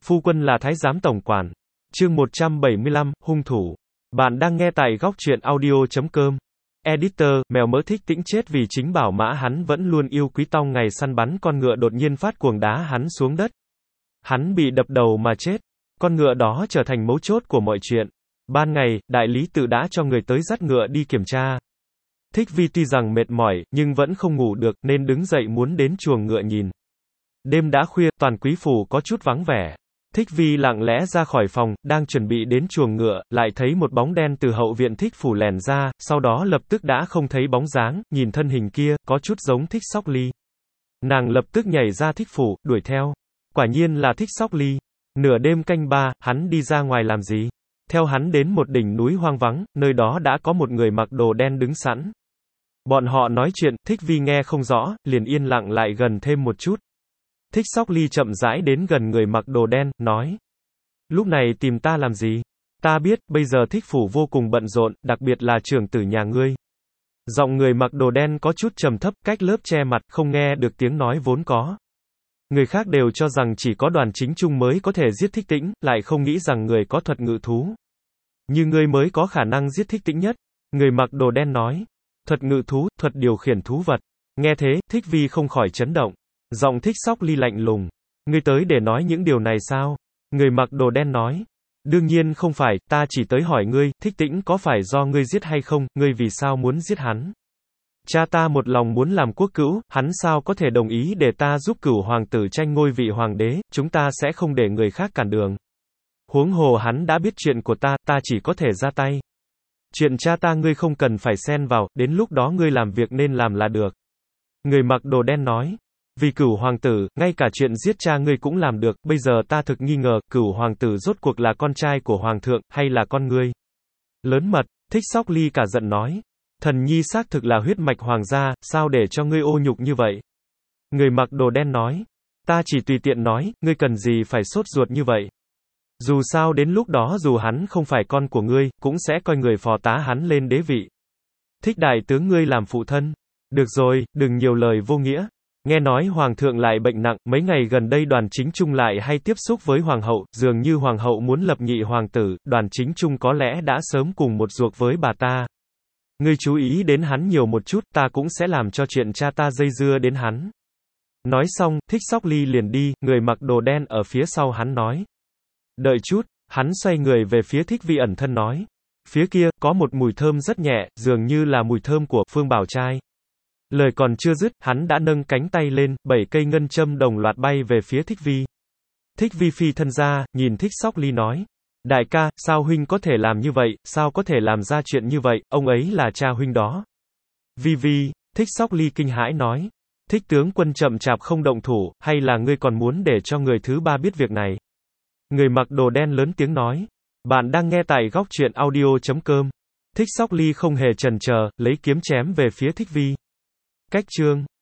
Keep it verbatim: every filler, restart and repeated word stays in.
Phu quân là thái giám tổng quản. Chương một trăm bảy mươi lăm, hung thủ. Bạn đang nghe tại góc truyện audio chấm com. Editor, mèo mỡ thích Tĩnh chết vì chính bảo mã hắn vẫn luôn yêu quý tong ngày săn bắn con ngựa đột nhiên phát cuồng đá hắn xuống đất. Hắn bị đập đầu mà chết. Con ngựa đó trở thành mấu chốt của mọi chuyện. Ban ngày, đại lý tự đã cho người tới dắt ngựa đi kiểm tra. Thích Vi tuy rằng mệt mỏi, nhưng vẫn không ngủ được, nên đứng dậy muốn đến chuồng ngựa nhìn. Đêm đã khuya, toàn quý phủ có chút vắng vẻ. Thích Vi lặng lẽ ra khỏi phòng, đang chuẩn bị đến chuồng ngựa, lại thấy một bóng đen từ hậu viện Thích phủ lẻn ra, sau đó lập tức đã không thấy bóng dáng, nhìn thân hình kia, có chút giống Thích Sóc Ly. Nàng lập tức nhảy ra Thích phủ, đuổi theo. Quả nhiên là Thích Sóc Ly. Nửa đêm canh ba, hắn đi ra ngoài làm gì? Theo hắn đến một đỉnh núi hoang vắng, nơi đó đã có một người mặc đồ đen đứng sẵn. Bọn họ nói chuyện, Thích Vi nghe không rõ, liền yên lặng lại gần thêm một chút. Thích Sóc Ly chậm rãi đến gần người mặc đồ đen, nói. Lúc này tìm ta làm gì? Ta biết, bây giờ Thích phủ vô cùng bận rộn, đặc biệt là trưởng tử nhà ngươi. Giọng người mặc đồ đen có chút trầm thấp, cách lớp che mặt, không nghe được tiếng nói vốn có. Người khác đều cho rằng chỉ có Đoàn Chính Trung mới có thể giết Thích Tĩnh, lại không nghĩ rằng người có thuật ngự thú. Như ngươi mới có khả năng giết Thích Tĩnh nhất. Người mặc đồ đen nói. Thuật ngự thú, thuật điều khiển thú vật. Nghe thế, Thích Vi không khỏi chấn động. Giọng Thích Sóc Ly lạnh lùng. Ngươi tới để nói những điều này sao? Người mặc đồ đen nói. Đương nhiên không phải, ta chỉ tới hỏi ngươi, Thích Tĩnh có phải do ngươi giết hay không, ngươi vì sao muốn giết hắn? Cha ta một lòng muốn làm quốc cữu, hắn sao có thể đồng ý để ta giúp cửu hoàng tử tranh ngôi vị hoàng đế, chúng ta sẽ không để người khác cản đường. Huống hồ hắn đã biết chuyện của ta, ta chỉ có thể ra tay. Chuyện cha ta ngươi không cần phải xen vào, đến lúc đó ngươi làm việc nên làm là được. Người mặc đồ đen nói. Vì cửu hoàng tử, ngay cả chuyện giết cha ngươi cũng làm được, bây giờ ta thực nghi ngờ, cửu hoàng tử rốt cuộc là con trai của hoàng thượng, hay là con ngươi? Lớn mật, Thích Sóc Ly cả giận nói. Thần nhi xác thực là huyết mạch hoàng gia, sao để cho ngươi ô nhục như vậy? Người mặc đồ đen nói. Ta chỉ tùy tiện nói, ngươi cần gì phải sốt ruột như vậy? Dù sao đến lúc đó dù hắn không phải con của ngươi, cũng sẽ coi người phò tá hắn lên đế vị. Thích đại tướng ngươi làm phụ thân. Được rồi, đừng nhiều lời vô nghĩa. Nghe nói hoàng thượng lại bệnh nặng, mấy ngày gần đây Đoàn Chính Trung lại hay tiếp xúc với hoàng hậu, dường như hoàng hậu muốn lập nhị hoàng tử, Đoàn Chính Trung có lẽ đã sớm cùng một ruột với bà ta. Ngươi chú ý đến hắn nhiều một chút, ta cũng sẽ làm cho chuyện cha ta dây dưa đến hắn. Nói xong, Thích Sóc Ly liền đi, người mặc đồ đen ở phía sau hắn nói. Đợi chút, hắn xoay người về phía Thích Vi ẩn thân nói. Phía kia, có một mùi thơm rất nhẹ, dường như là mùi thơm của Phương Bảo Trai. Lời còn chưa dứt, hắn đã nâng cánh tay lên, bảy cây ngân châm đồng loạt bay về phía Thích Vi. Thích Vi phi thân ra, nhìn Thích Sóc Ly nói. Đại ca, sao huynh có thể làm như vậy, sao có thể làm ra chuyện như vậy, ông ấy là cha huynh đó. Vi Vi, Thích Sóc Ly kinh hãi nói. Thích tướng quân chậm chạp không động thủ, hay là ngươi còn muốn để cho người thứ ba biết việc này? Người mặc đồ đen lớn tiếng nói. Bạn đang nghe tại góc truyện audio chấm com. Thích Sóc Ly không hề chần chờ, lấy kiếm chém về phía Thích Vi. Cách chương